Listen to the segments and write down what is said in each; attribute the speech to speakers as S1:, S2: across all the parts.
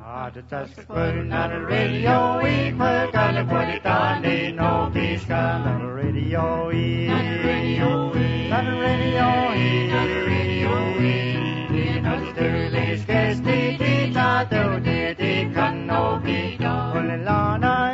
S1: Not a radio, we put on the put it on the no peace, not a radio, not a radio, not a radio, not a radio, not a dirty scarce the not the can no be done. Lana,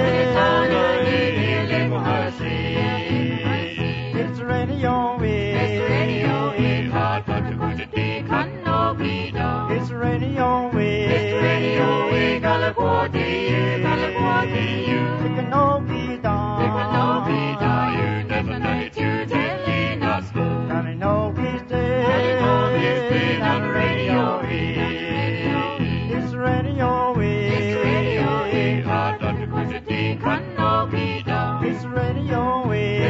S1: it's radio, it's radio, hard but to put it can no be done. It's radio, it's radio, California, it can no be done. It can no be done. You never know to telling us. Can I know peace day? Can I know peace day? Not radio, it's radio, it's radio, hard but to put it can no be done. It's radio,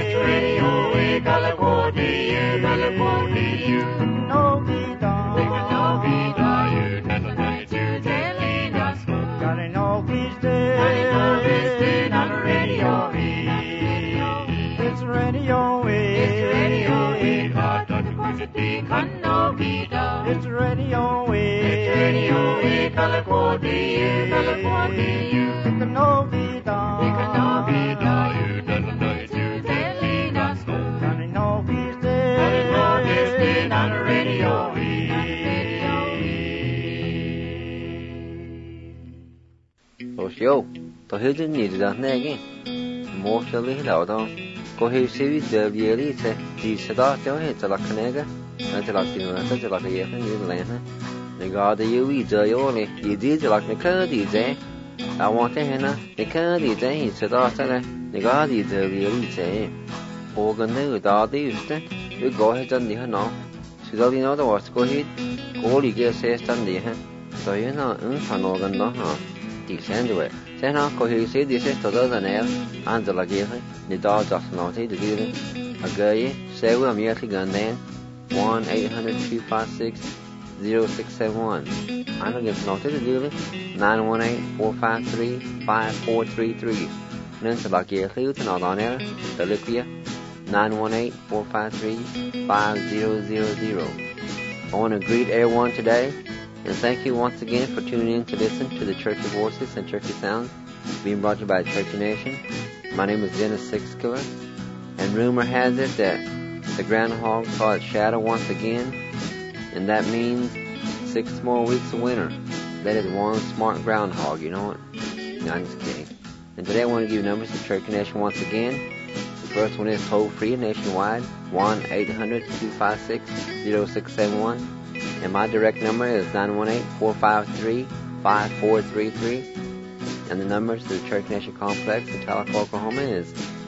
S1: California, California, no be done. It can no be done. You never know to telling us. Can I know peace day? Can I know peace day? Not radio, it's radio, it's radio, hard but to put it can no be done. It's radio, California, California, it can no be done. It can no be done. You never know to telling us. Can I know peace day? Can I know peace day? Not radio.
S2: Yo, to hear the need that again. Mostly loud. Go here, see the really say, the Sadar, it's a lacanega, and like the like a year in Lana. The God, you eat the only, you did like the curdy day. I want to henna, the curdy day, it's a daughter, the God is the really say. Organ new daughter used it, you go ahead and the no. She doesn't know the what's go ahead, go you get says Sunday, so you know, an organ no, anyway. Then I'll go here, see this is to the nail, and the laggy, the dog just not to do it. A guy, say we're merely gun then 1-800-256-0671. I don't get noted to do it 918-453-5433. Then the laggy, who to not on air, the Liquia 918-453-5000. I want to greet everyone today. And thank you once again for tuning in to listen to the Churchy Voices and Churchy Sounds being brought to you by Churchy Nation. My name is Dennis Sixkiller, and rumor has it that the groundhog saw its shadow once again, and that means 6 more weeks of winter. That is one smart groundhog, you know what? No, I'm just kidding. And today I want to give you numbers to Churchy Nation once again. The first one is toll-free nationwide, 1-800-256-0671. And my direct number is 918-453-5433. And the numbers to the Church Nation Complex in Tahlequah, Oklahoma is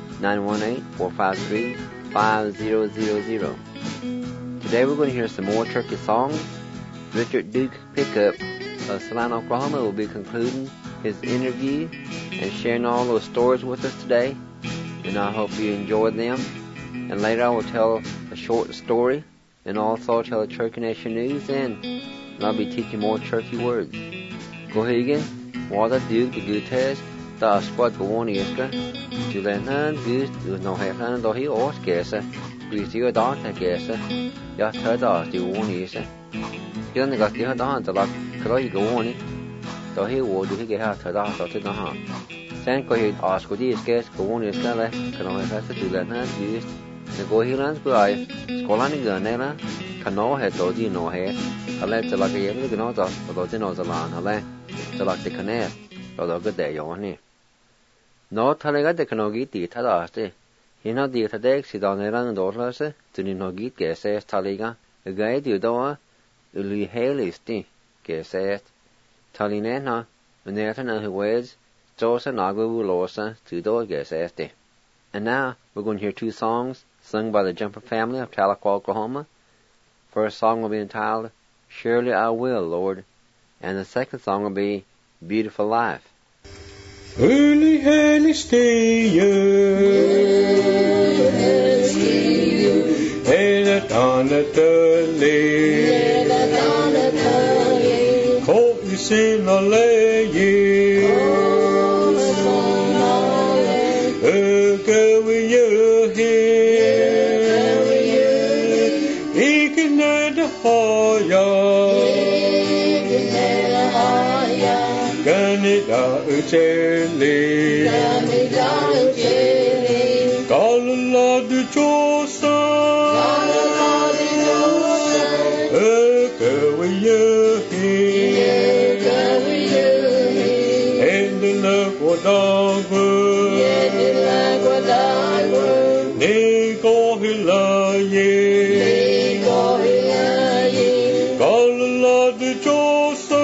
S2: 918-453-5000. Today we're going to hear some more turkey songs. Richard Duke Pickup of Salina, Oklahoma will be concluding his interview and sharing all those stories with us today. And I hope you enjoyed them. And later I will tell a short story. And also tell the Churchy Nation news, and I'll be teaching more Churchy words. Go ahead again. Water Duke the good test. The squad go on iska. To the hand goose, you know, have hand or he or scarcer. Grease your daughter scarcer. Ya third us the one is. You don't got the other hand, like, could you go on it? So he will do he get out to the house or to the hand. Then go ahead, ask what he is scarce, go on his color, can only have to do that hand goose. The go here and go I Scolani Gurnella can no head or do no hair. I let the like a yellow gnot of the nose alone, I let the like the canal or the good day on it. No telling the canogi did Tadaste. He not did a deck, sit on the run dollars to no git gas says Taliga. A guide you door, Uli Haley gas says Talinena, and the other who wears Joseph Nagu Losa to door gas says. And now we're going to hear 2 songs sung by the Jumper family of Tahlequah, Oklahoma. First song will be entitled, Surely I Will, Lord. And the second song will be, Beautiful Life.
S3: Early, early stay and at on the lay, hope you see no lay, go with you here, he can add a fire. ucheli Kalala du chosa Ekawiye Endela kwadagu Neko hilaye Kalala du chosa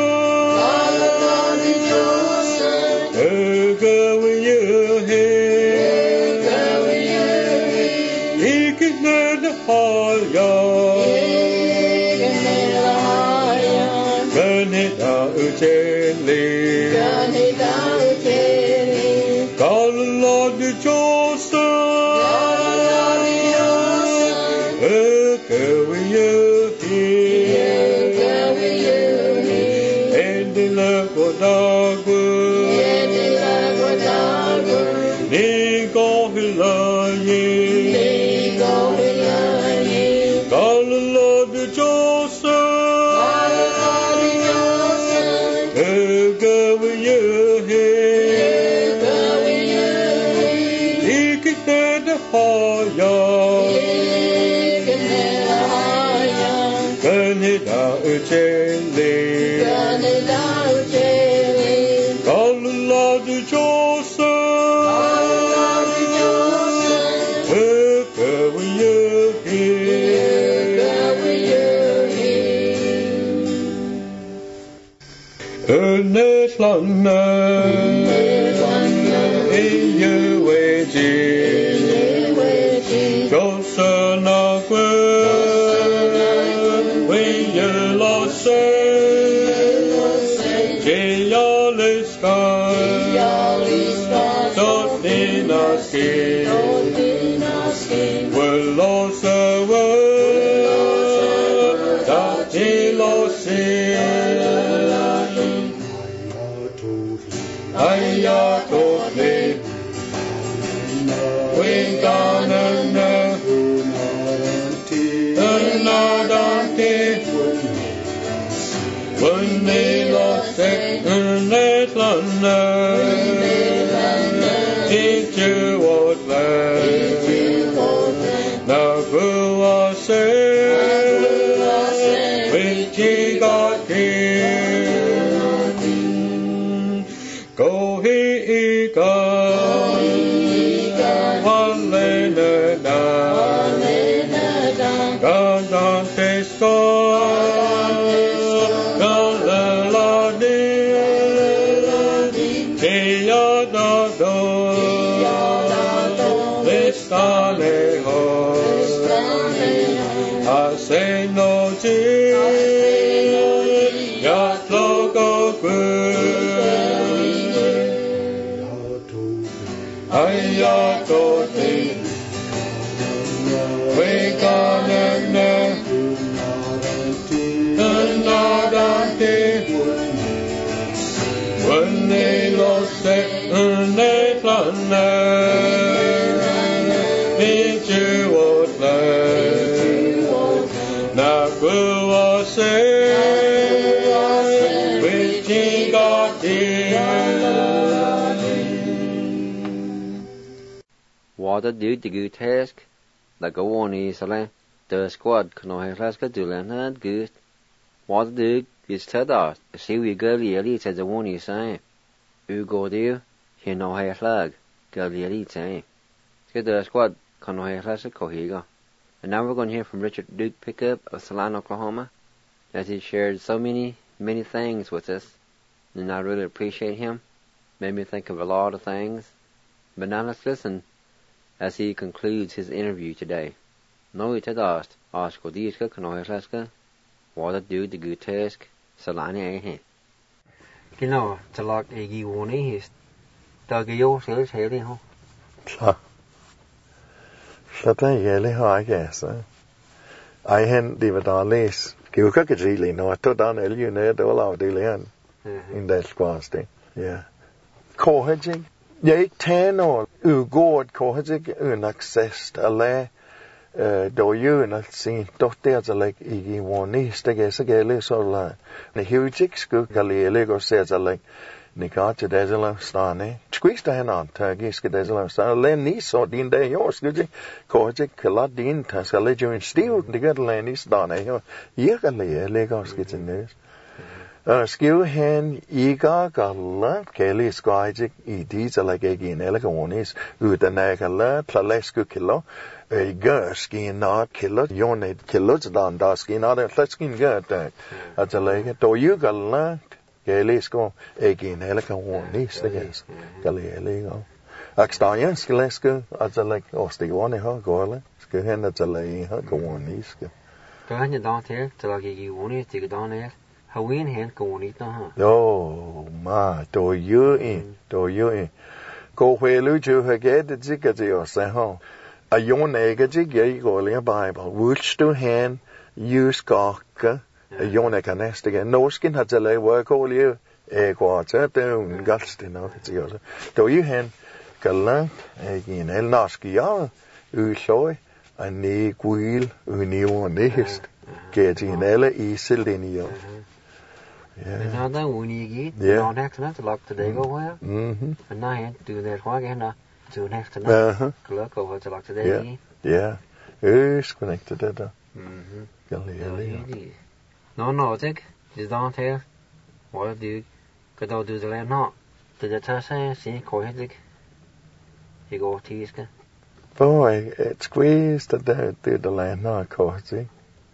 S3: Ekawiye Ikined haya Ganita ucheli Kalala du chosa Ekawiye Endela kodagu Neko hilaye Kalala du chosa Ekawiye Ikined haya Ganita ucheli Kalala du chosa Ekawiye Eneslana Iyeweji Gosanakwe Weyelase Jeyaliska Dotinaski Welosewe Datilosi Ayatole Winganana Unadante Unilose Unetlana Ijuotla Naguase Wichigati Gohiika Walenada Gadanteska Galaladi Tiyadado Listaneho Asenoji Yatlogoku Ayatote Wekanana Unadante Unilose Unetlana Nijuotla Naguase Wichigati
S2: Water do the good task, like a one easily, the squad can I have to learn that good. Water do is ted out, see we girly elite as the one is saying. You go there, he no hair flag, girly elite saying. Get the squad can I have to cohiga. And now we're going to hear from Richard Duke Pickup of Salina, Oklahoma, as he shared so many things with us, and I really appreciate him. Made me think of a lot of things. But now let's listen as he concludes his interview today. No it asked, ask what these can I ask what do the good task Salani eh. You know, to like a warning is Duggy sales hailing ho.
S4: I guess. I hadn't even on this. You could really know I took down a unit all out the in that squad. Yeah. Cohaging. Yeah, 10 or god cohaging unaccessed alle då ju när sin dotter alltså like I warning stege så gäller så la. När hujik skulle gale och se så like Nikata desala stane. Squeeze the hand tagiska desala stane. Len niso din de yours, good Koji Kaladin Tasalejo and Steel, the good land is done. Yekale, Legos getting this. Skill hand Iga Gala, Kelly Squajic, Edis like again, Elegonis, Udanagala, Plalescu kilo, a Gurskin not killer, Yonate kilos down, Daskin, not a Fletchkin gut. At a leg, do you gala, Kelly Sco, again, Elegonis, the gas, Galileo. Akstania, Skeleska, at a leg, or stick one, Gola, Skill at a lay, Gonis.
S2: Go ahead and down here till I get you one, you take it down there. How we in hand go on it now?
S4: Oh, ma, do you in. Go where you have get the jigger to yourself. A young egg, go Bible, which to hand use gawka, a young egg nest again. No skin had to lay work all you, egg water, down, guts enough. Do you hand galant again, El Naskia, Usoy, a knee wheel, Unio nest, getting Ella Isildenio.
S2: And now then, when you get, don't have to lock today go well. And now I have to do that while again, to next tonight. Look over to lock today.
S4: Yeah. It's connected to that.
S2: No, take. Just don't tell. What do you? Could do the land not? To the Tassa, see, Cohetic. You go teaska.
S4: Boy, it squeezed the land not, Cohetic.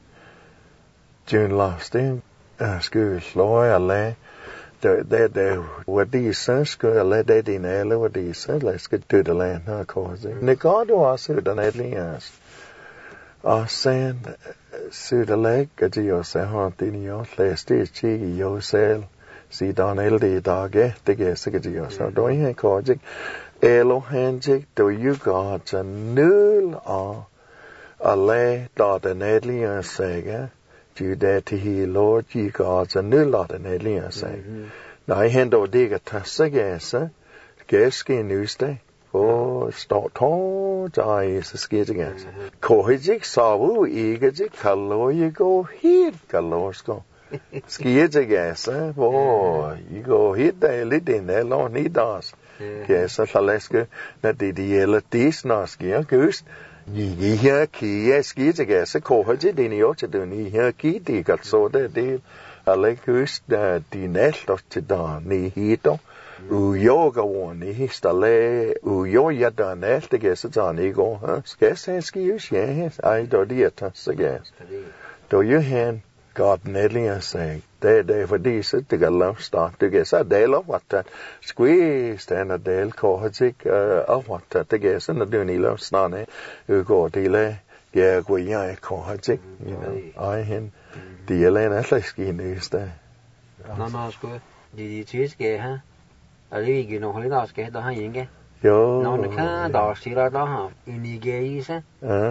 S4: June last in. Skulle slå alle det var de skulle alle det dine alle var de så skal du det land her kort. Det går du også den edlingens. Og sen så det lægger de jo så har de jo læst det til jo selv. Så den elde dage det gør så de jo så då er kort. Elo hanjik do you got to nul og alle der den edlingens sagde. Du der til hele Lord, you gods a new lot of Nelia say. Nej, hende det kan tage sig gæse, gæske nysdag, og står tårn, der er så skidt gæse. Kohijik savu, ikke til kalor, you go hit kalorsko. Skidt gæse, hvor you go hit der lidt ind, eller nidas. Gæse, så læske, når det gælder disnaskier, gøst. I her kia skidt gæse, kohijik det jo til den i her ki, det kan så det Alekust din ældre til der ni hito. Uyoga woni histale uyoya dan ældre gæse der ni go. Skæse skius yes. Ej do dieta så gæs. Do you hen God nedlinger sig. Det fordi så det kan lov start. Det gæse del of what squeeze den del kohijik of what det gæse når du ni lov snarne. Ugo dele ja gå jeg kohijik. Ej hen. Det er en atletisk næste.
S2: Nå, sgu. De tyske her. Er det ikke nogen holder skal der har ikke?
S4: Jo.
S2: Nå, det kan der siger der har. Unigese.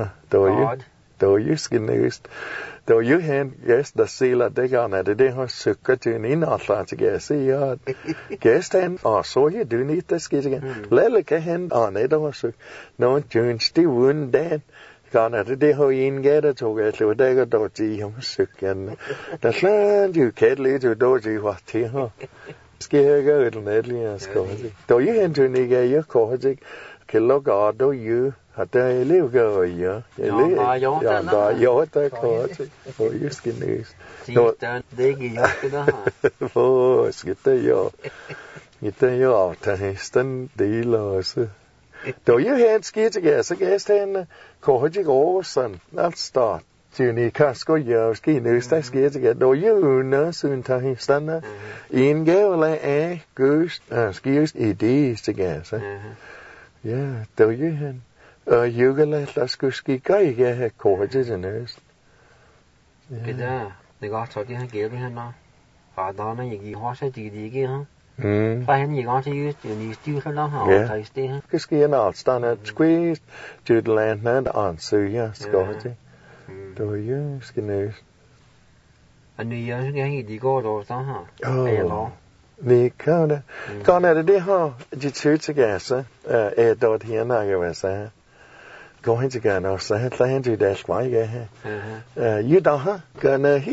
S4: Der jyske næste. Der jo hen gæst der siger det gerne det har søkker til en indretning til se ja. Gæsten og så er du ikke der skal igen. Lille kan hen og nej der så. Nå, Jones det uden den. Gerne det har en gætter tog jeg så der går dog til ham søkken. Der slet du kan lidt dog til hvad det her. Skal jeg gøre det nedlig skal jeg. Der jo hen til ikke jeg kommer kan lukke og dog jo har der elev gør ja. Ja, der kommer til. Og jeg skal næste.
S2: Det ikke jeg skal der.
S4: Hvor skal det jo. Det jo at hesten del også. Der jo hen skidt igen så gæsten kohijik oversen alt start. Tuni kasko jo ski næste skidt igen. Der jo nå sådan tager hesten. En gævle af gøst skidt i det igen så. Ja, der jo hen. Og jugele der skulle ski gæge her kohijik næste.
S2: Det der det går så det her gælder her nå. Faderne jeg giver også det ikke her. Fajn jeg går til just ni styr så der har jeg det her.
S4: Det sker når stand squeeze to the land and answer ja skal det. Der jo skal næste.
S2: Og nu jeg skal ikke de går der så her.
S4: Vi kan det. Kan det her de tøjte gæse der her når jeg vil sige. Gå hen til gerne og så han til det skal jeg her. You der har kan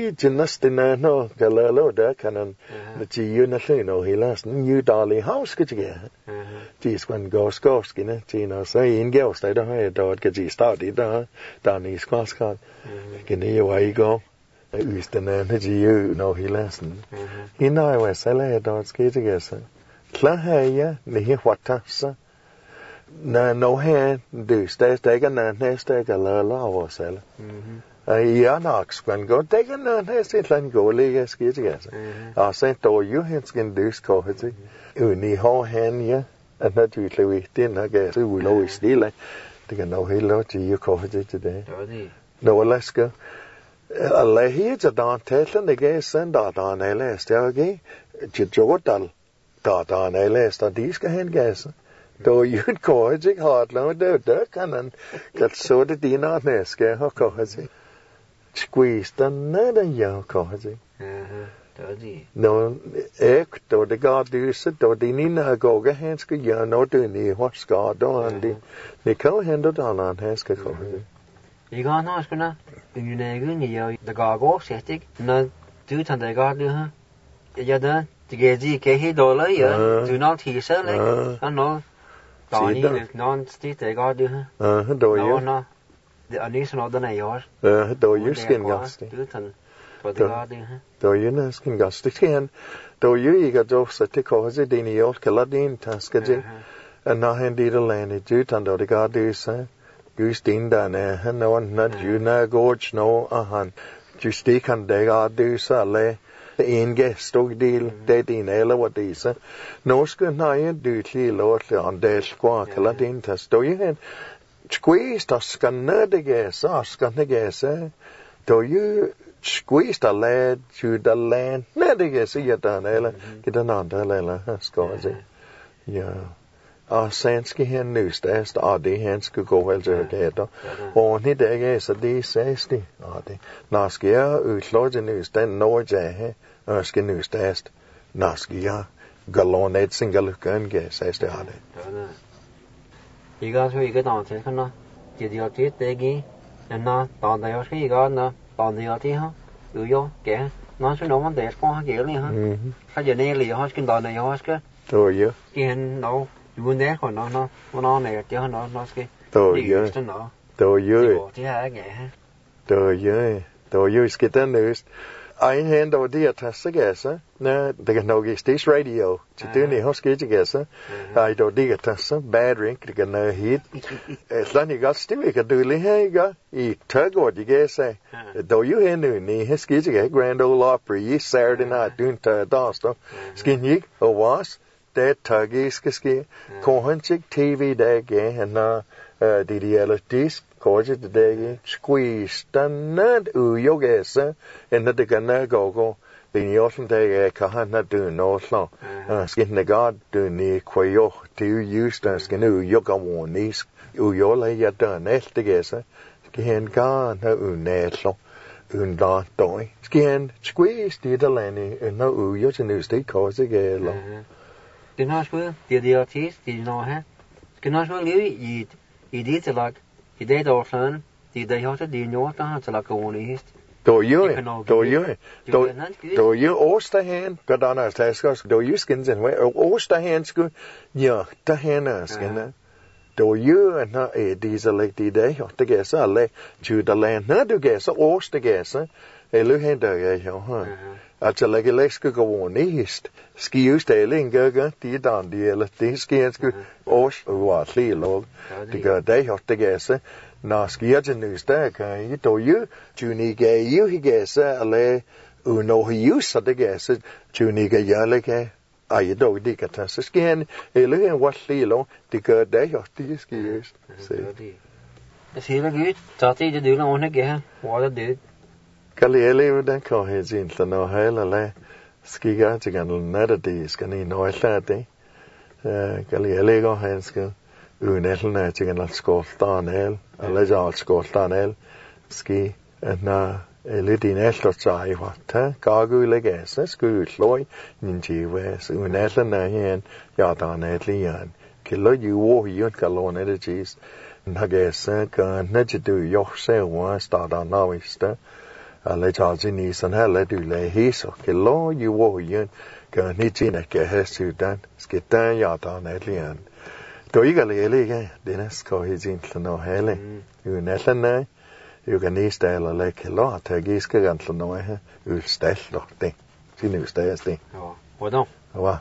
S4: He just didn't know Galileo that canon the you no he last new dolly house could you get? Geez, when goes skin, Gino say in girls, they don't have dog because he started down his class card. Can you away go? Used to know you know he last. He know I was selling dogs get together. Clahaya, the what tassa. No hand do stay take a nest take a law or sell. Knox when go take a nest and go legas get together. I sent all you hands can do scohity. You need whole hand, yeah, and not usually we didn't, I guess. We will always steal it. They can know he loved you cohity today. No, let's go. A lay here to Don Tetlan, the gay send out on a last, okay? Jordan, dot on a last, or these can guess. Though you'd call it hard, no, the cannon got so the dinner nest, how cohity. Squeezed another young cohity. No, though the God do it, though the Nina go get hands good, you know, doing the horse guard on the co handled on Haska cohity.
S2: You got no spinner, you know, the gargo, septic, no, do it on the guard, Yada, to get the Kahi dollar, do not he sell it, I know. Donny is non state, they got you.
S4: Do you?
S2: No, the unusual of the yours.
S4: Do you skin gusty? Do you know skin gusty? Can do you got jokes at the cause of the New York Caladine Tascaji and now handy the land it do under the guard do say. Goose din down there, and no one not you know, gorge no, you stick on the guard do say. The inge stod deal dead in eller what these no skin I do lord on the squawk Latin test do you squeezed us can the guess ask on the guess do you squeezed a lad to the land not the guess you done ella get an on the lela scores yeah svenske hen nystast det han skulle gå altså der og ni der er så det sæsti det når skal jeg udlåde nystand når jeg har skal nystast når skal jeg galonet single kan ge sæsti har det
S2: 이거 저 이거 나한테 하나 제대로 되게 나 나도 역시 이거 나 나도 어디 하 요요 게 나서 너무 대포 하게 하 하제 내리 하스킨 나는 하스게
S4: 또요
S2: 긴 너 유네 거나 너 này cho nó cái
S4: 또요 또요 또요 skittanus I handle the tasagasa na the ganogi stage radio to do ni hoske gasa I do diga tasa bad drink the gana hit slani got still ka do li hega I tago di gasa do you henu ni hoske ga Grand Ole Opry Saturday night doing ta dosto skin yi o was that tuggy ski kohonchik TV day and na DDL disc Corge the day squeeze tanad uyogesa and the gana go the yosan day kahana do no slow skin the god do ni quayo to use the skin yoga one nis uyola ya done the gesa skin gan unetlo unda toy skin squeeze the lani and no uyosa news the cause again
S2: Din har spurgt, det er artist, det er noget her. Skal nok spurgt leve i det til lagt. I det der sådan, det der har det er der har til lagt gående hist.
S4: Do you Osterhan, got on our taskers, do you skins and where Osterhan school, yeah, the hand skin. Do you and not a diesel like the day, or the guess, I'll let you the land, not to guess, Oster guess, a little hand, At a like a lex go on east, ski used a linger, the down the skins go, osh, what lee log, the good day of the guess, na ski news there, you do you, Junie gay you, he guess, a lay, no he used at the guess, Junie gay yalike, I do dig at us skin, a look at what lee log, the good day of the ski used.
S2: It's here good, Tati, the do on again, what I did.
S4: Kalieli den kohis inte no hela le skiga tigan nada di skani no ellati Kalieli go henska unelna tigan al skoltan el alleja al skoltan el ski na elidin elto sai watta gagu legesa skutloi ninji wes unelna hen ya dan etlian kilo you wo yun kalon energies nagesa kan najidu yohse wa sta da nawista alle charge ni san hele du le hiso ke lo you wo yun ka ni china ke hesu dan skitan ya ta ne lian to iga le ke denas ko hijin no hele you netna you can ni style le ke lo ta gis ke gan no he you style lo ting sinu style ting
S2: wa don
S4: wa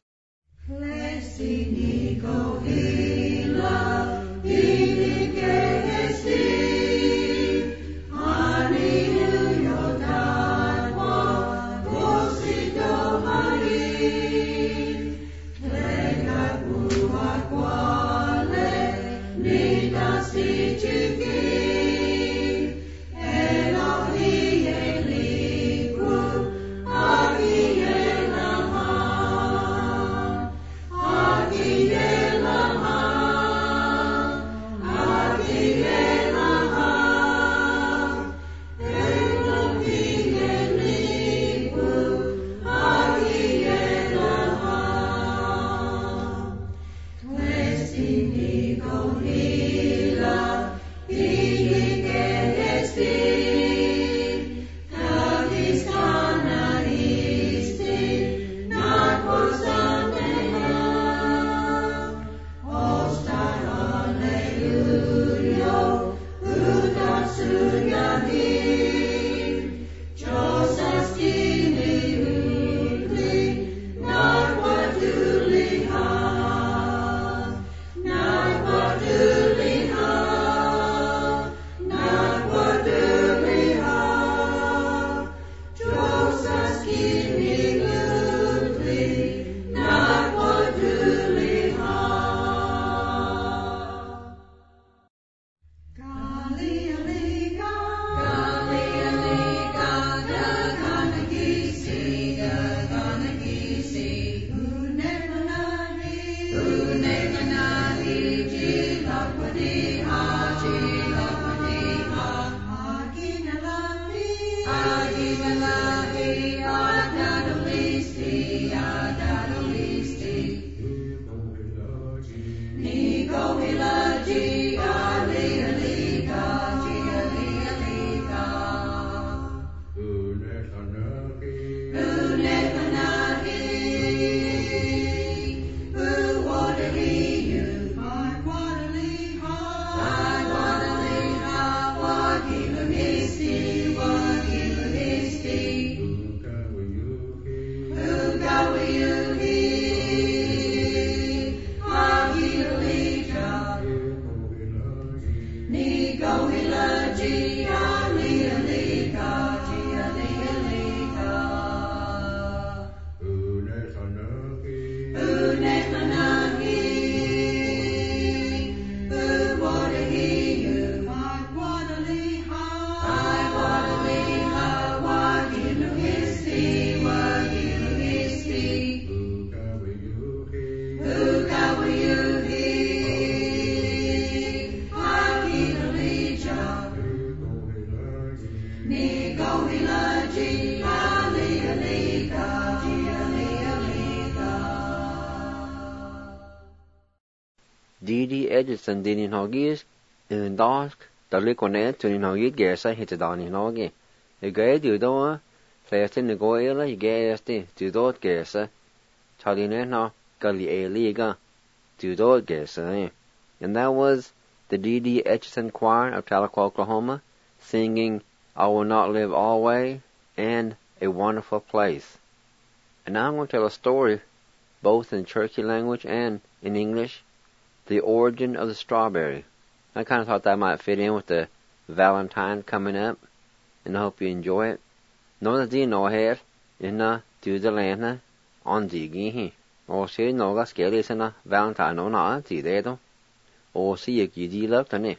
S2: D.D. Edison dinin hagis en dask dalle konet tunin hagit gersa hitadani hagi. Egay dudo flesten negoela egayste dudot gersa chaline na gali eliga dudot gersa. And that was the D.D. Edison Choir of Tahlequah, Oklahoma, singing I Will Not Live Always and A Wonderful Place. And now I'm going to tell a story both in Cherokee language and in English. The origin of the strawberry. I kind of thought that might fit in with the Valentine coming up, and I hope you enjoy it. No that you know here in do the land on Digi. Or see no gas scares in a Valentine no not though. Or see a you love to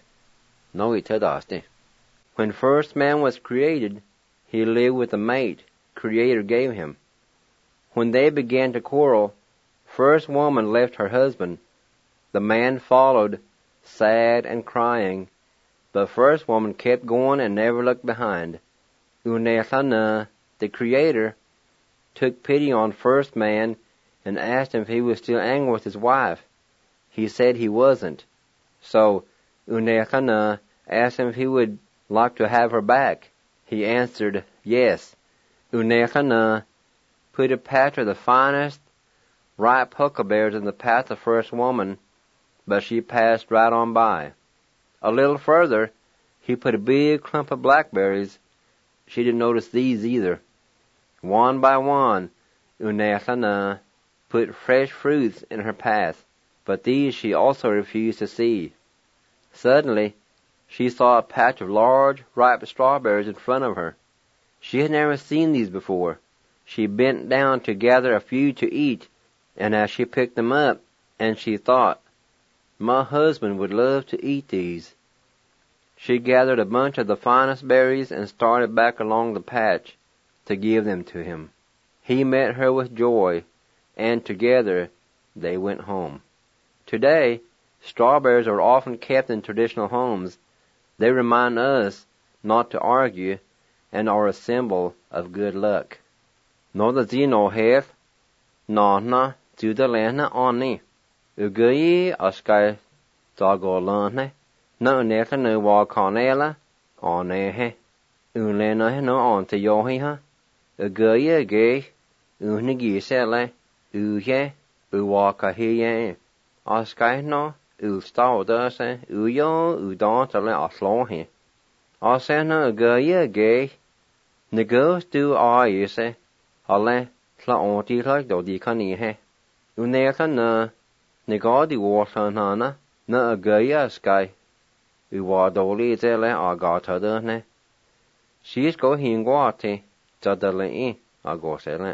S2: no it dusty. When first man was created, he lived with a mate Creator gave him. When they began to quarrel, first woman left her husband. The man followed, sad and crying, but first woman kept going and never looked behind. Uneathana, the Creator, took pity on first man and asked him if he was still angry with his wife. He said he wasn't. So Uneathana asked him if he would like to have her back. He answered, Yes. Unechana put a patch of the finest ripe huckleberries in the path of the first woman, but she passed right on by. A little further, he put a big clump of blackberries. She didn't notice these either. One by one, Unechana put fresh fruits in her path, but these she also refused to see. Suddenly, she saw a patch of large, ripe strawberries in front of her. She had never seen these before. She bent down to gather a few to eat, and as she picked them up, and she thought, my husband would love to eat these. She gathered a bunch of the finest berries and started back along the patch to give them to him. He met her with joy, and together they went home. Today, strawberries are often kept in traditional homes. They remind us not to argue and are a symbol of good luck. No the zino hef, na to the lena oni. Uguyi askai dagolane, no neka no wa kanela, onehe. Unlena no on to yohiha. Uguyi gay, unigi sele, uye, uwaka hiye. Askai no, ustaudase, uyo, udantale aslohe. Asena uguyi gay, negos do ayuse, ale, tla onti like dodi kanihe. Uneka na, negadi warsanana, na uguyi askai. Uwadoli zele agatadane. She's go hingwati, zadale agosele.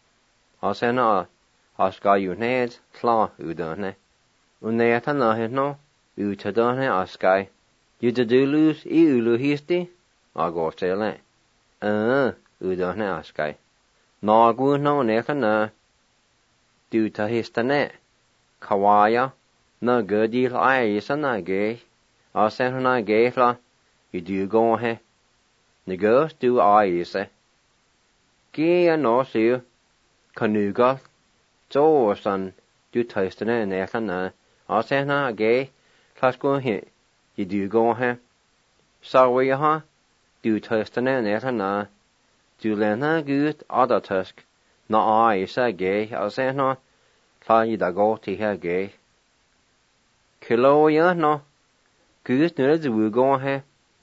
S2: Asena askai uned, tla udane. Uneta na hino, utadane askai. Yudadulus uluhisti, agosele. Udane askai. Nagu no neka na, dutahistane. Kawaya, na gudil ayisana gay. Asena gayfla, you go he. Negos do ayise. Gay no see, kanuga, Josan, du tastane nekana. Asena gay, klasko he. You do go he. Sawi ha, du tastane nekana. Du lena good other tusk. Na ayisa gay, asena, kla yidago tiha gay. Kilo ya no. Good nure du go he.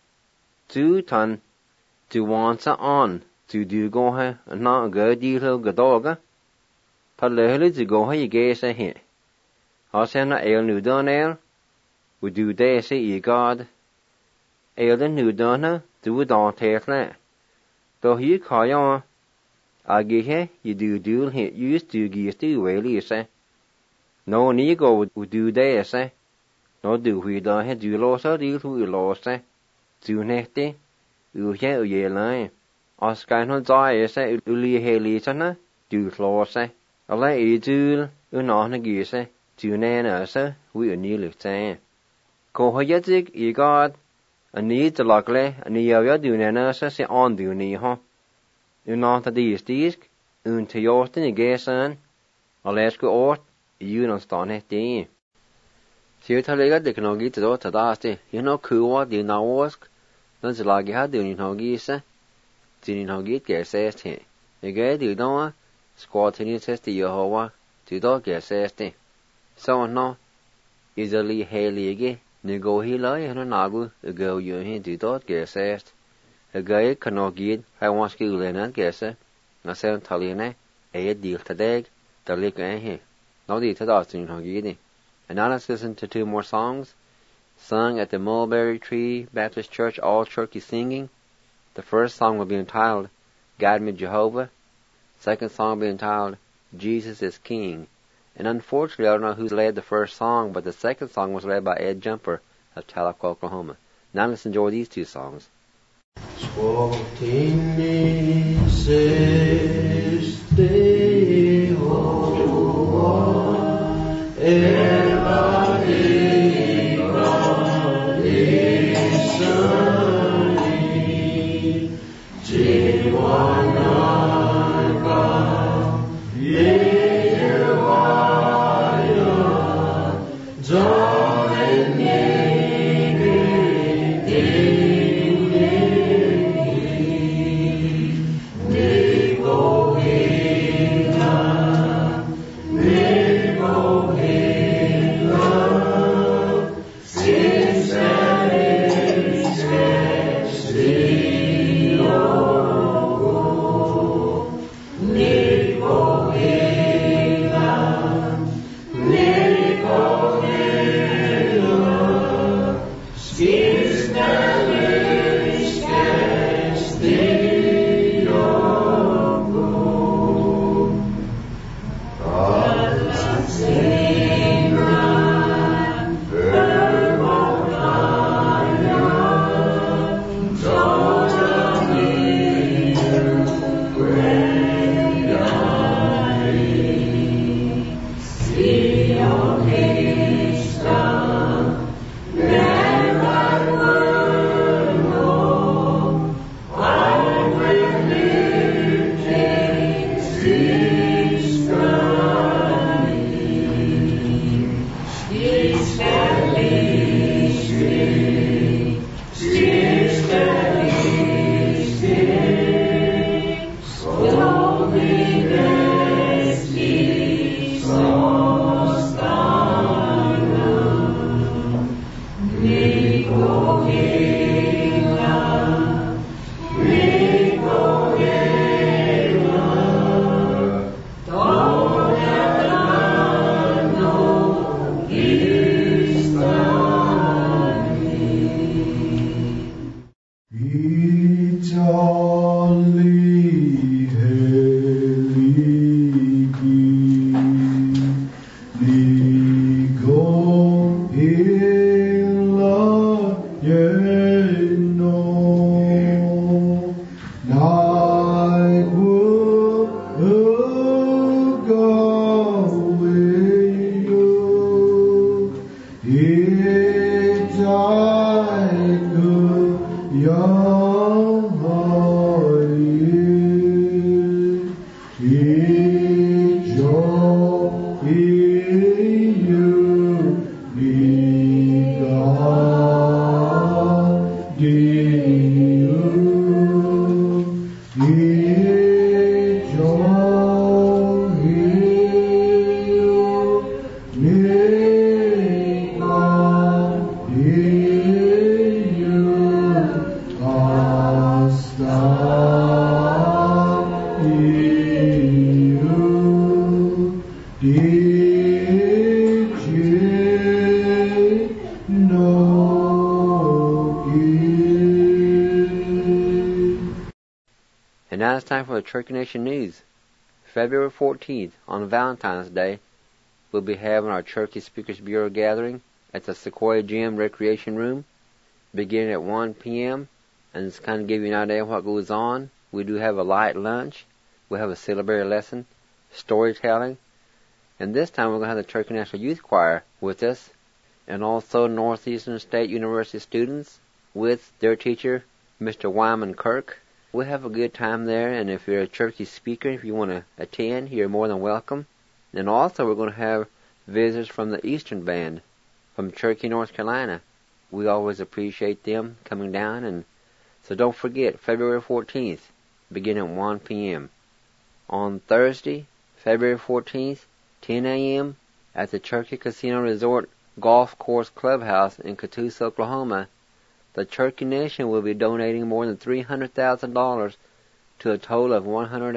S2: Du tan, du wansa on, du go he, na good deal gadoga. Palehli du go he gay se he. Asena el nu don el, we do de se ye God. El den nu dona, du don tefle. Do he kayan, agi he, you do he, used to give to weli se. No ni go would do de se. No do we da he do lo so do who lo se. Do nete, uye uye line. Oscar no die se, uli he litana, do lo se. Ale e do, unana gise, do nana se, we nearly say. Ko hoyadig e God, a need the luckle, and ya do nana se on do ni ho. Unanta disk, to yosten e gason, Alaska ort, you don't stand it day. See how they got the canoe to the dasti, you know, cool, do now ask. Don't like you had doing no geese, didn't know get says he. You get you don't squat in your test to Jehovah, to dog get says he. So no, easily haily, you go he lie and a nagu, a girl you here to dog get says. A guy cannot get, I want school in and guess it. I said, Taliane, a deal to dag, the lick and he. No deal to dusting no giddy. And now let's listen to two more songs, sung at the Mulberry Tree Baptist Church All Turkey Singing. The first song will be entitled, Guide Me Jehovah. Second song will be entitled, Jesus is King. And unfortunately, I don't know who led the first song, but the second song was led by Ed Jumper of Tahlequah, Oklahoma. Now let's enjoy these two songs. And now it's time for the Cherokee Nation News. February 14th, on Valentine's Day, we'll be having our Cherokee Speakers Bureau gathering at the Sequoia Gym Recreation Room, beginning at 1 p.m., and it's kind of give you an idea of what goes on. We do have a light lunch. We'll have a syllabary lesson, storytelling, and this time we're going to have the Cherokee National Youth Choir with us, and also Northeastern State University students with their teacher, Mr. Wyman Kirk. We'll have a good time there, and if you're a Cherokee speaker, if you want to attend, you're more than welcome. And also we're going to have visitors from the Eastern Band from Cherokee, North Carolina. We always appreciate them coming down, and so don't forget, February 14th, beginning at 1 p.m. On Thursday, February 14th, 10 a.m., at the Cherokee Casino Resort Golf Course Clubhouse in Catoosa, Oklahoma, the Cherokee Nation will be donating more than $300,000 to a total of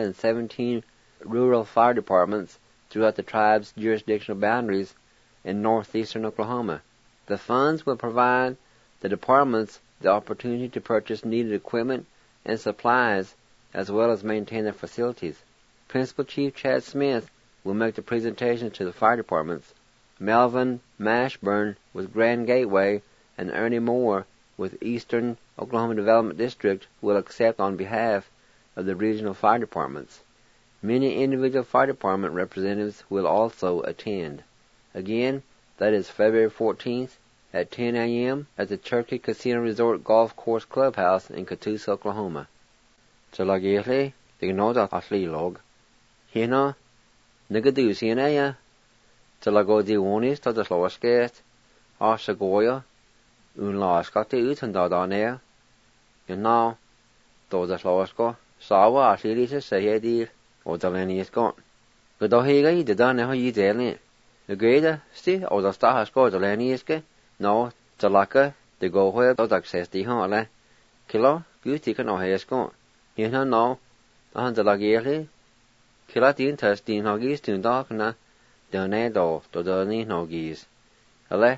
S2: 117 rural fire departments throughout the tribe's jurisdictional boundaries in northeastern Oklahoma. The funds will provide the departments the opportunity to purchase needed equipment and supplies, as well as maintain their facilities. Principal Chief Chad Smith will make the presentation to the fire departments. Melvin Mashburn with Grand Gateway and Ernie Moore with Eastern Oklahoma Development District will accept on behalf of the regional fire departments. Many individual fire department representatives will also attend. Again, that is February 14th at 10 a.m. at the Cherokee Casino Resort Golf Course Clubhouse in Catoosa, Oklahoma. Talagirli, the Gnota Aslilog. Hina, Nigadusina, Talagodi Wonis to the Slowskate, Ashagoya, Unlaskate Utandadane, and now, to the Slowsko, Sawa Ashilis Sayedir, or the Lenny gone. But though he did done how you tell it. The greater, still, or the star has got the Lenny no, Talaka, the go where the access the Hole. Kilo, you take no hair's gone. You know, the Lagirli. Killa the interest in Hoggies to darkna, the Nado to the Noggies. Ale,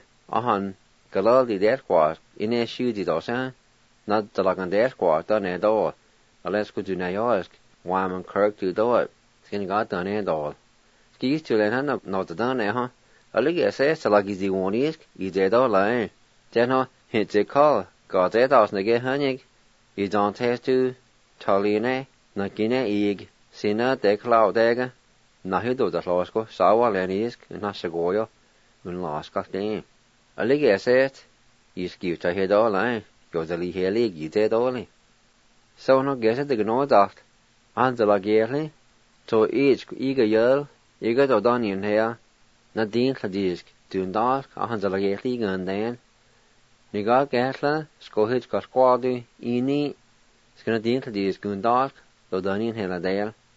S2: Galal the dead quart, in a shoe the dosan, not the Lagan dead quart, the Nado. Let's go to Nayosk, Wyman Kirk to do it. Skin got the Nado. Skis to Lennon, not the done, A little says the Laggies the one is, you dead all line. Then, hit the call, got that house nigga honey. You don't have to, Toline, Nakina egg. Sina de cloud egg, Nahido the Losco, Sawa Lenisk, Nasagoyo, Unlaska Dame. A lig said, you skewed to head all line, go the Lee League, you did only. So no guess at the Gno Doct, and the Lagerly, to each eager yell, eager to Donian hair, Nadine Kadisk, to dark, and the Lagerly gun then. Nigar Gatla, Skohit got squaddy, Eni, Skinadine Kadisk, gun dark, to Donian Helladale.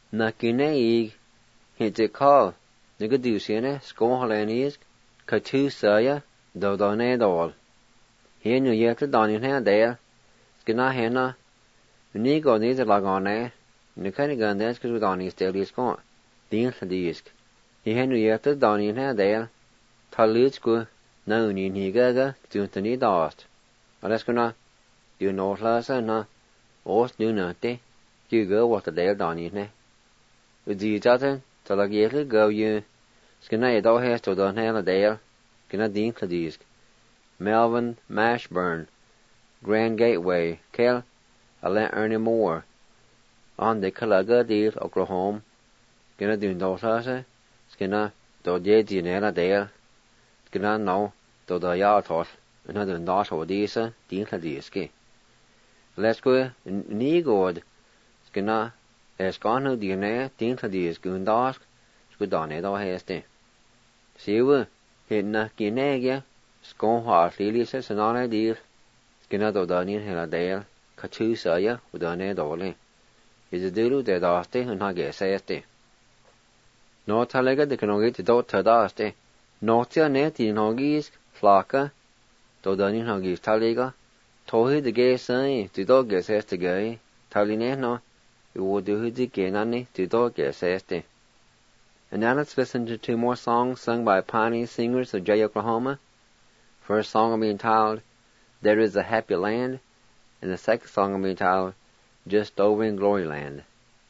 S2: na gyneig hint call Nigadusine Scohalanis Katusaya Dodonedol. Here New Year to Donny Dale Skina Hena Nigo needs a lagone Nicanigan desk with Donny's daily score. Dean Sadisk. Here New Year to Donny Dale Talutsku Noni Nigaga Tuntani Dost. Alaskuna do no lasa na Ost do nothing. You go what the Dale Donny ne. With the Jatan Talagate go you Skina Edo has to Donella Dale Skina Dean Sadisk. Melvin Mashburn, Grand Gateway, Kel, Alain Ernie Moore, on the Calaga deal, Oklahoma, Skina Dune Dosasa, Skina do Jedinella Dale, Skina no, do the Yartos, another Nos Odessa, Dean Sadiski. Let's go, Nigord, Skina, Escano Dine, Dean Sadisk, Gundask, Skudane do Heste. See we, Hidna Ginegia. Skon har lilise sanana dir skina do danin hela del katusaya udane dole is dulu de daste hun hage seste no talega de kanogi do tadaste no tia ne ti nogis flaka do danin hage talega tohi de ge sai ti do ge seste ge taline no u do de ge nani ti do ge seste. And now let's listen to two more songs sung by pioneer singers of Jay, Oklahoma. First song will be entitled, There is a Happy Land, and the second song will be entitled, Just Over in Glory Land.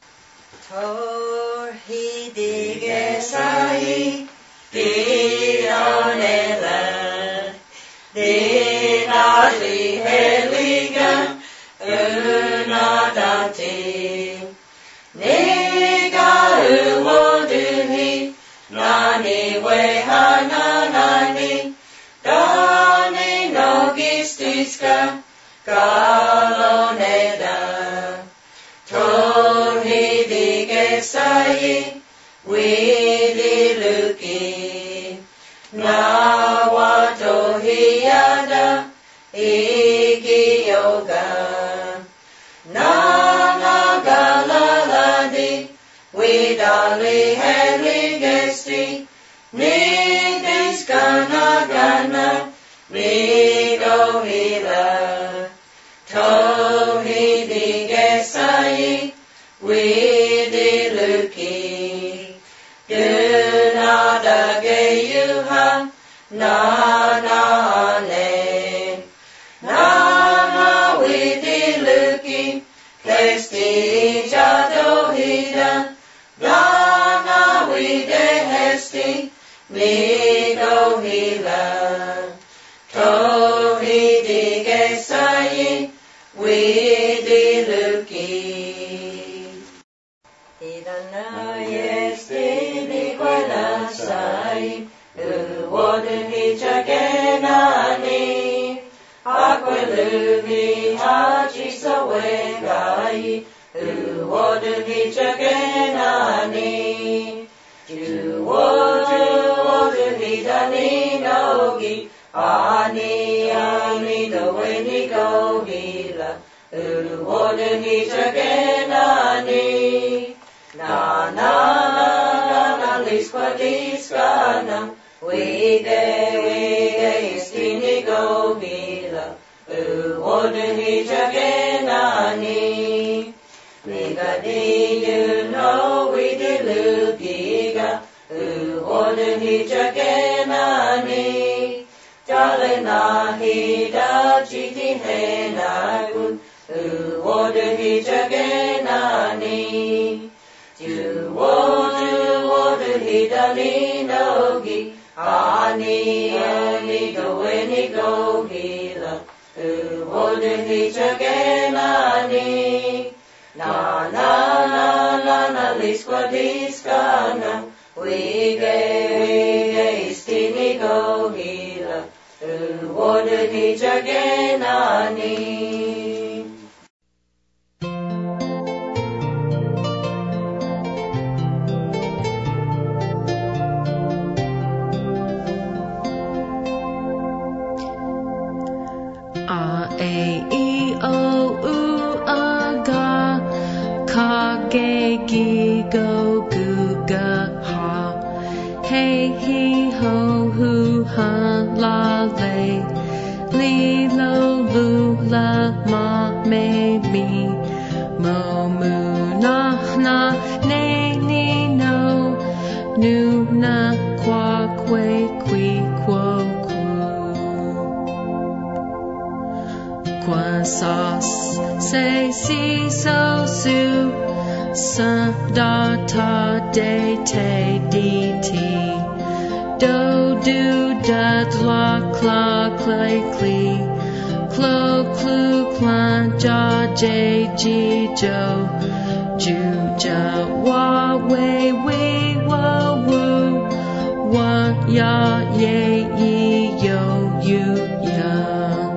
S5: Torhi digesai dionela dinali heliga unadati nega uwoduni nani wehananani Dani nogistiska kaloneda Torhi digesai widiluki Nawatohiada iki yoga Nanagalaladi widali heligesti Nidis gana Migo hila Tohi digesai Widiluki Gunada geyuha Nanane Nana widiluki Klesti jadohida Nana widehesti Migo hila Tohi digesai widiluki Idana yesti nikolasai Uwodhi jagenani Aqueluvi hachisawengai Uwodhi jagenani Juwodhi dani nogi Ani do weni go hila Uwodhi jagenani Na liskwa diskana Wige istini go hila Uwodhi jagenani Nigadi you know widilugiga Uwodhi jagenani Dalena hida jiti henagun Uwodhi jagenani Juwodhi dali nogi Ani doeni go hila Uwodhi jagenani Na liskwa diskana Wige istini go hila Uwodhi jagenani
S6: A-E-I-O-U-A-Ga Kage-gi we go goo ga ha. Hey he ho hoo ha la lay. Li lo lu la ma me me. Mo mu na na ne ni no. Nu na qua que qui quo qua sa se si so su sa da ta de te di ti do do da la cla clay clee clo clu clan ja j g jo ju ja wa we wa woo wa ya ye yi yo you ya.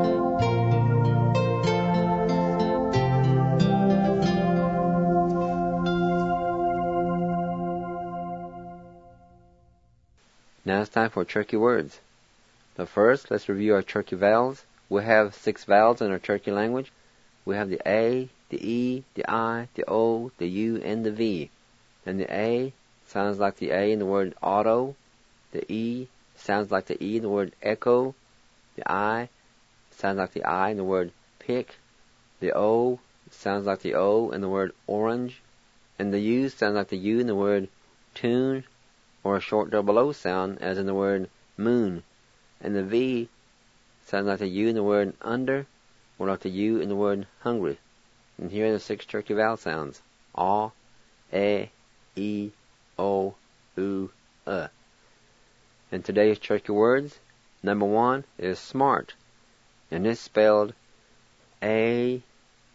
S2: Now it's time for Cherokee words. But first, let's review our Cherokee vowels. We have 6 vowels in our Cherokee language. We have the A, the E, the I, the O, the U, and the V. And the A sounds like the A in the word auto. The E sounds like the E in the word echo. The I sounds like the I in the word pick. The O sounds like the O in the word orange. And the U sounds like the U in the word tune, or a short double O sound, as in the word moon. And the V sounds like the U in the word under, or like the U in the word hungry. And here are the 6 Cherokee vowel sounds. A, E, O, U, And today's Cherokee words, number 1 is smart. And it's spelled A-S-A-M-A-D-I.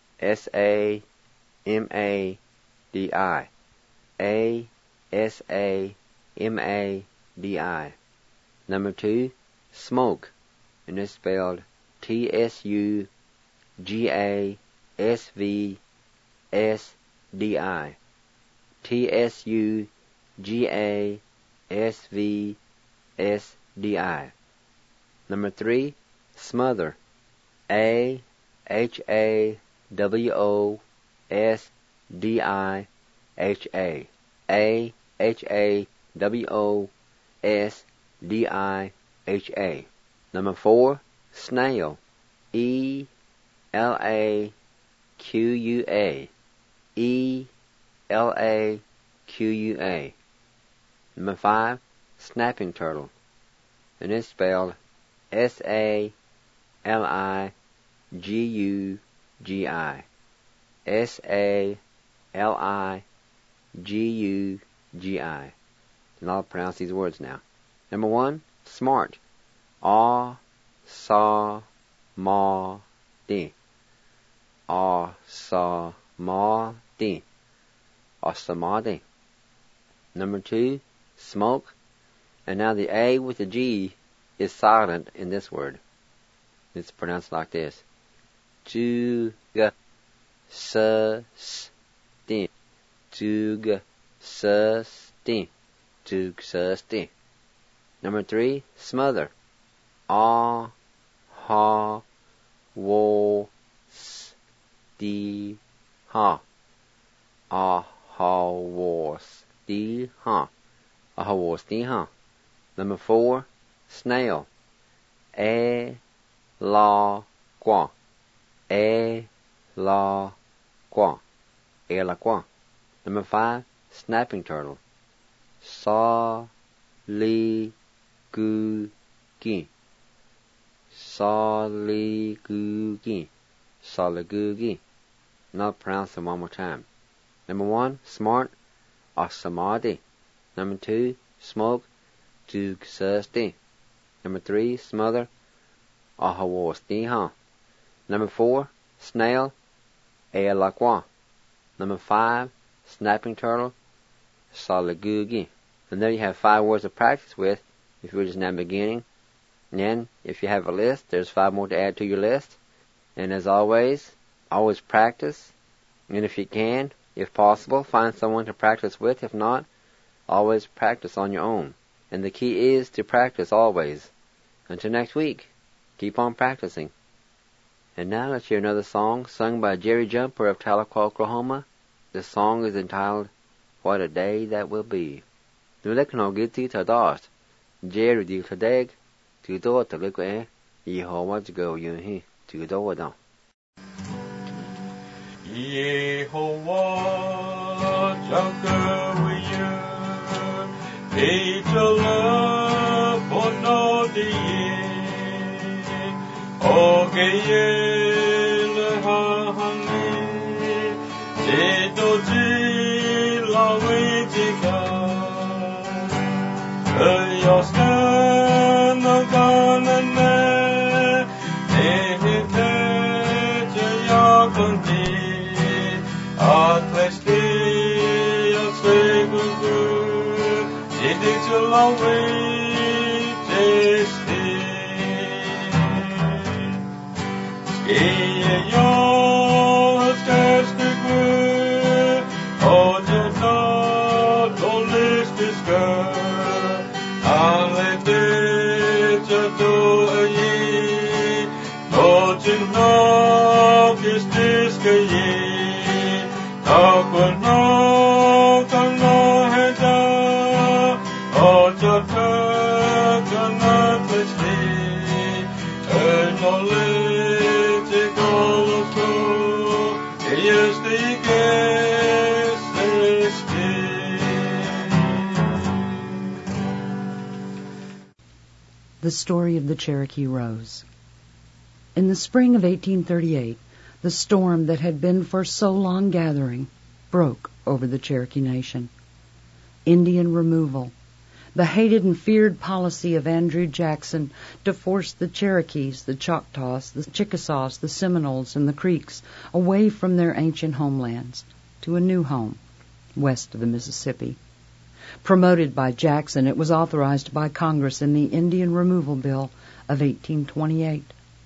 S2: A-S-A-M-A-D-I. Number 2, smoke. And it's spelled T-S-U-G-A-S-V-S-D-I. T-S-U-G-A-S-V-S-D-I. Number 3, smother. A-H-A-W-O-S-D-I-H-A. A-H-A-W-O-S-D-I-H-A. Number 4, snail. E-L-A-Q-U-A. E-L-A-Q-U-A. Number 5, snapping turtle. And it's spelled S-A-L-I-G-U-G-I. S-A-L-I-G-U-G-I. And I'll pronounce these words now. Number 1, smart. A-sa-ma-di. A-sa-ma-di. A-sa-ma-di. Number 2, smoke. And now the A with the G is silent in this word. It's pronounced like this. Jug-sa-sti. Jug-sa-sti. Jug-sa-sti. Number 3, smother. Ah-ha-wo-sti-ha. Ah-ha-wo-sti-ha. Ah-ha-wo-sti-ha. Number 4, snail. E-la-qua. E-la-qua. E-la-qua. Number 5, snapping turtle. Sa-li-gu-gi. Sa-li-gu-gi. Sa-li-gu-gi. And I'll pronounce them one more time. Number 1, smart. A-sa-ma-di. Number 2, smoke. Jug-sa-sti. Number 3, smother. Ah-ha-wo-sti-ha. Number 4, snail. E-la-qua. Number 5, snapping turtle. Sa-li-gu-gi. And there you have 5 words to practice with if you're just now beginning. And then, if you have a list, there's 5 more to add to your list. And as always practice. And if you can, if possible, find someone to practice with. If not, always practice on your own. And the key is to practice always. Until next week, keep on practicing. And now let's hear another song sung by Jerry Jumper of Tahlequah, Oklahoma. The song is entitled, what a day that will be. Nu lekno giti to dust. Jerry di kadeg to do to look eh. Yehovah to go you he to do it.
S3: Yehovah Jakawiya Ejala Bonodiye Ogeye Lehahani Jedoji Lawitika Ayosna Ganane Nehite Jayakundi Atlesti Yasegugu Iditulawi Testi Skiyo Testigu Ojena Dolistiska Alete Jatu Ayi Ojena Kistiska Yi Akuna kana heda Ojata kana testi Enolete goloto Eyesti gesti
S7: The story of the Cherokee Rose. In the spring of 1838, the storm that had been for so long gathering broke over the Cherokee Nation. Indian removal, the hated and feared policy of Andrew Jackson to force the Cherokees, the Choctaws, the Chickasaws, the Seminoles, and the Creeks away from their ancient homelands to a new home west of the Mississippi. Promoted by Jackson, it was authorized by Congress in the Indian Removal Bill of 1828.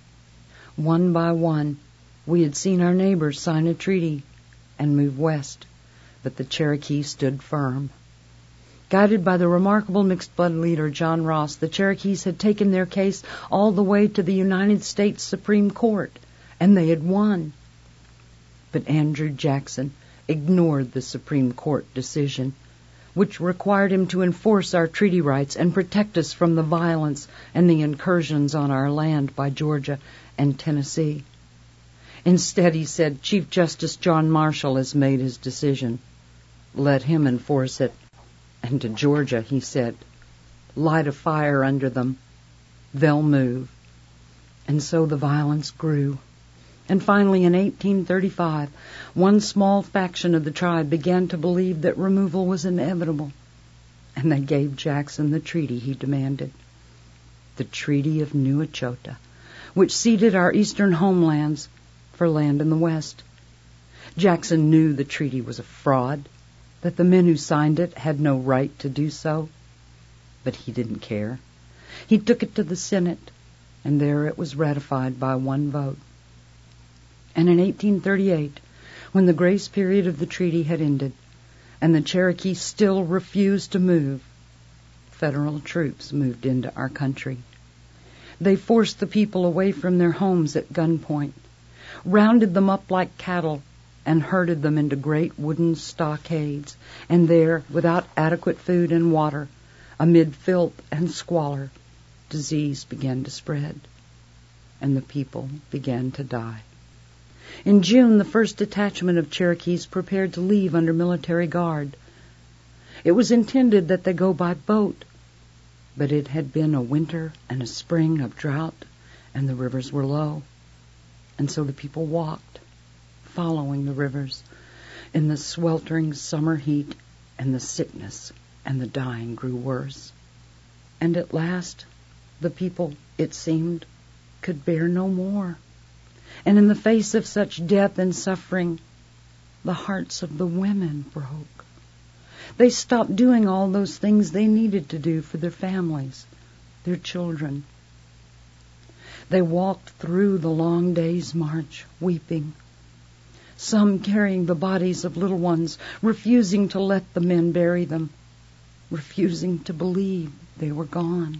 S7: One by one, we had seen our neighbors sign a treaty and move west, but the Cherokee stood firm. Guided by the remarkable mixed-blood leader John Ross, the Cherokees had taken their case all the way to the United States Supreme Court, and they had won. But Andrew Jackson ignored the Supreme Court decision, which required him to enforce our treaty rights and protect us from the violence and the incursions on our land by Georgia and Tennessee. Instead, he said, Chief Justice John Marshall has made his decision. Let him enforce it. And to Georgia, he said, light a fire under them. They'll move. And so the violence grew. And finally, in 1835, one small faction of the tribe began to believe that removal was inevitable, and they gave Jackson the treaty he demanded, the Treaty of New Echota, which ceded our eastern homelands for land in the west. Jackson knew the treaty was a fraud, that the men who signed it had no right to do so, but he didn't care. He took it to the Senate, and there it was ratified by one vote. And in 1838, when the grace period of the treaty had ended, and the Cherokee still refused to move, federal troops moved into our country. They forced the people away from their homes at gunpoint, rounded them up like cattle, and herded them into great wooden stockades, and there, without adequate food and water, amid filth and squalor, disease began to spread, and the people began to die. In June, the first detachment of Cherokees prepared to leave under military guard. It was intended that they go by boat, but it had been a winter and a spring of drought, and the rivers were low. And so the people walked, following the rivers, in the sweltering summer heat, and the sickness and the dying grew worse. And at last, the people, it seemed, could bear no more. And in the face of such death and suffering, the hearts of the women broke. They stopped doing all those things they needed to do for their families, their children. They walked through the long day's march, weeping, some carrying the bodies of little ones, refusing to let the men bury them, refusing to believe they were gone.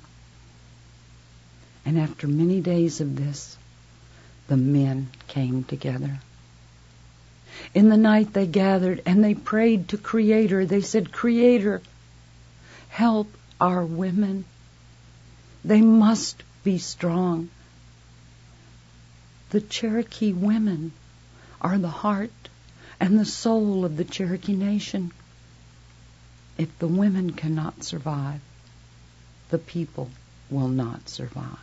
S7: And after many days of this, the men came together. In the night they gathered and they prayed to Creator. They said, Creator, help our women. They must be strong. The Cherokee women are the heart and the soul of the Cherokee Nation. If the women cannot survive, the people will not survive.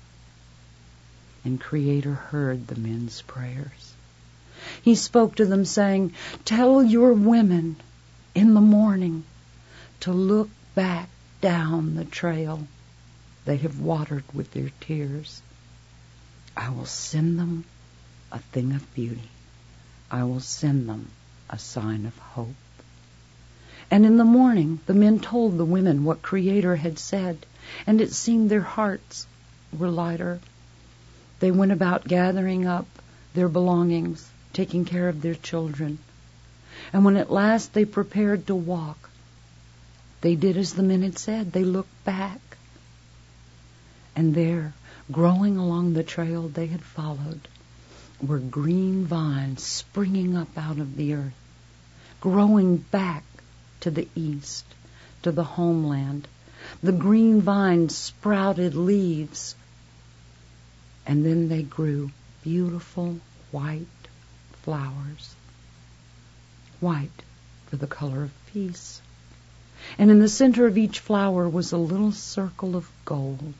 S7: And Creator heard the men's prayers. He spoke to them saying, tell your women in the morning to look back down the trail they have watered with their tears. I will send them a thing of beauty. I will send them a sign of hope. And in the morning the men told the women what Creator had said, and it seemed their hearts were lighter. They went about gathering up their belongings, taking care of their children. And when at last they prepared to walk, they did as the men had said. They looked back. And there, growing along the trail they had followed, were green vines springing up out of the earth, growing back to the east, to the homeland. The green vines sprouted leaves, and then they grew beautiful white flowers, white for the color of peace. And in the center of each flower was a little circle of gold,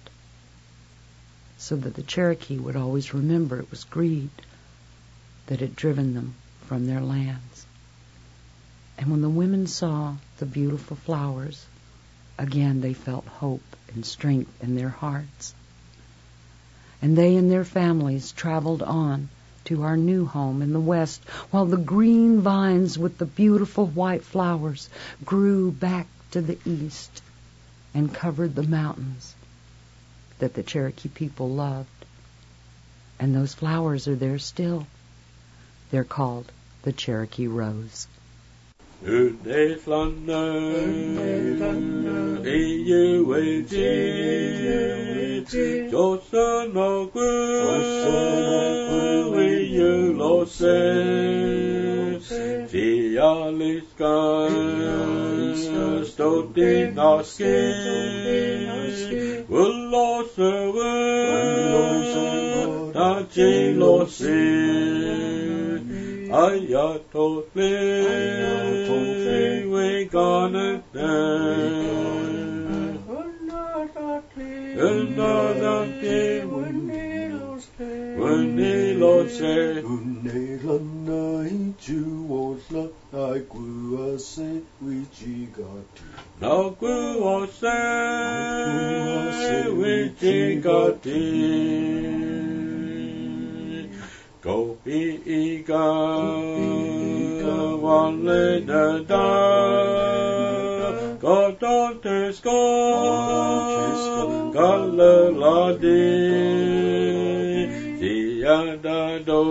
S7: so that the Cherokee would always remember it was greed that had driven them from their lands. And when the women saw the beautiful flowers, again they felt hope and strength in their hearts. And they and their families traveled on to our new home in the west, while the green vines with the beautiful white flowers grew back to the east and covered the mountains that the Cherokee people loved. And those flowers are there still. They're called the Cherokee Rose.
S3: Go iga wale da da go dontes go gala la di dia da do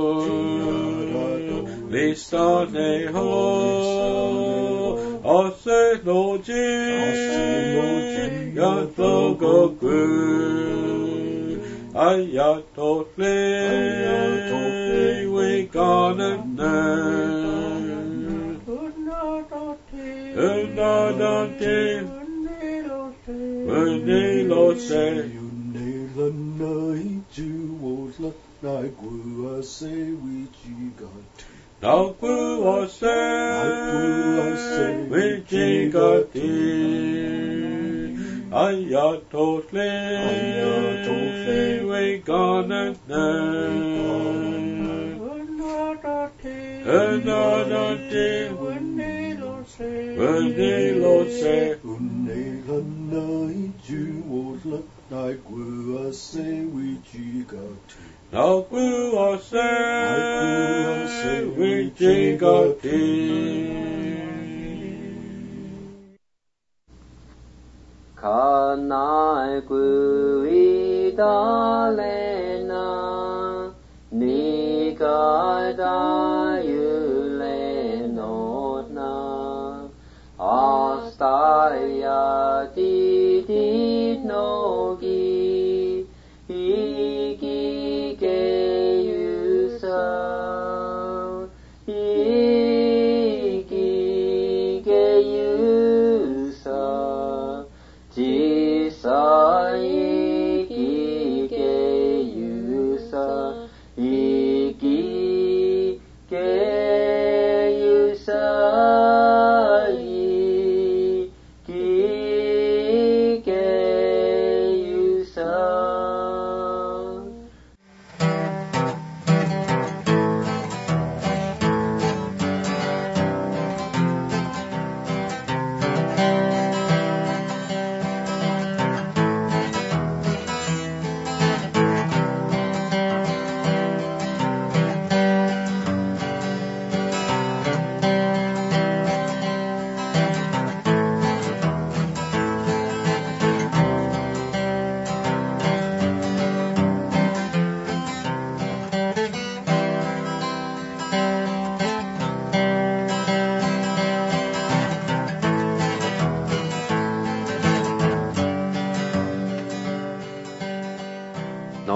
S3: listane ho ose no ji ya to go ku ayato we gonna learn.
S2: Kanai kui dalena nikai da yule notna astaya ti nogi iki ke yusa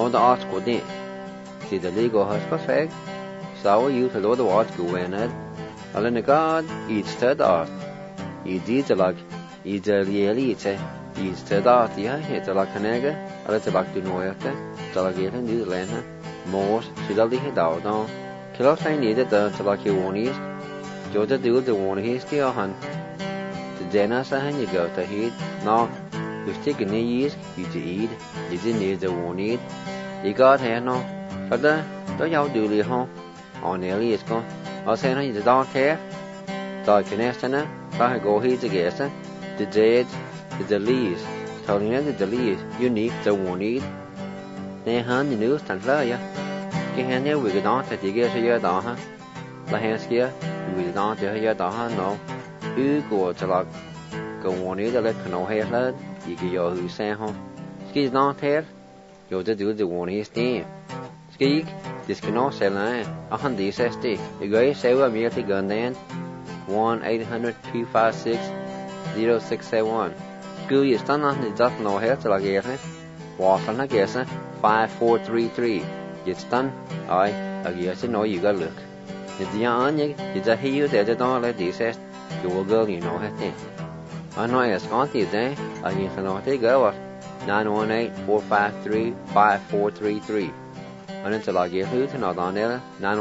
S2: no the arts go din. See the legal husk fag. So you to the watch go in it. All in the God, each stud art. Each like, each really each. Each stud art, yeah, it's like a nigger. Or it's like to know it. It's like it in New Zealand. More, she does the head out now. Kill off I needed to like you one east. Georgia do the one hasty or hunt. The dinner sign you go to heat. Now, you've taken the yeast, you to eat. You didn't need the one eat. You got here now. But don't y'all do the home. On nearly is gone. I'll say you don't care. So I can ask her. I go here to guess her. The dead, the leaves. Telling her the leaves, unique, the one eat. They hand the news and fly ya. Cái hẹn nhau vì cái đó thì cái sẽ đó ha là hẹn kia vì cái đó thì sẽ đó ha nó của cho là cái nguồn này là cái nào hết lên thì cái giờ hư xe không cái đó thế rồiจะดูthe one is there cái cái nó sẽ là ở hành đi sẽ stick cái người sẽ vào miệng thì gần đến 1-800-256-0671 cứ như thế nào thì rất nó hết là cái này và phần nó cái 5433 It's done. I guess you know you got look. It's the young, it's a he that don't let this as your girl, you know, has it. I know it's gone today. I need to know they go 918-453-5433. And until I get who to know down there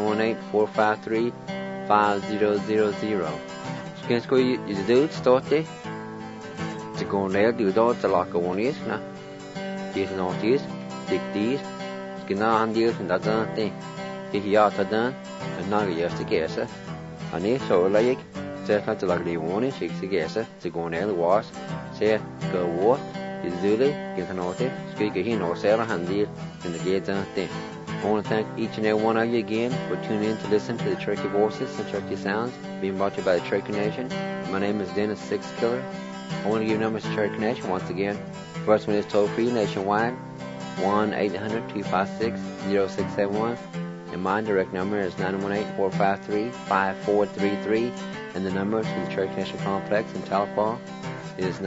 S2: 918-453-5000. Skin school you do start there. To go there, do that to like one is now. Get to know this, dig these. Cái nào anh điêu thì đã dần thì cái hiểu thật dần nó cái gì sẽ kể sẽ anh ấy số lấy sẽ phải cho là điều muốn sẽ kể sẽ còn này là wash sẽ cái wash thì dưới đấy cái thằng nó thế cái gì nó sẽ là hành điêu thì cái dần thì I want to thank each and every one of you again for tuning in to listen to the Cherokee Voices and Cherokee Sounds being brought to you by the Cherokee Nation. My name is Dennis Six Killer. I want to give numbers to Cherokee Nation once again. First one is toll free nationwide. 1-800-256-0671 and my direct number is 918-453-5433 and the number to the Cherokee Nation Complex in Tahlequah is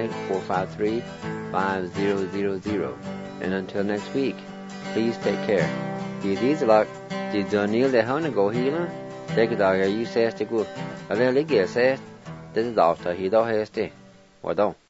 S2: 918-453-5000 and until next week please take care. These like the Daniel the Hona go healer take it out here you say to go a little get says this is after he don't has to what don't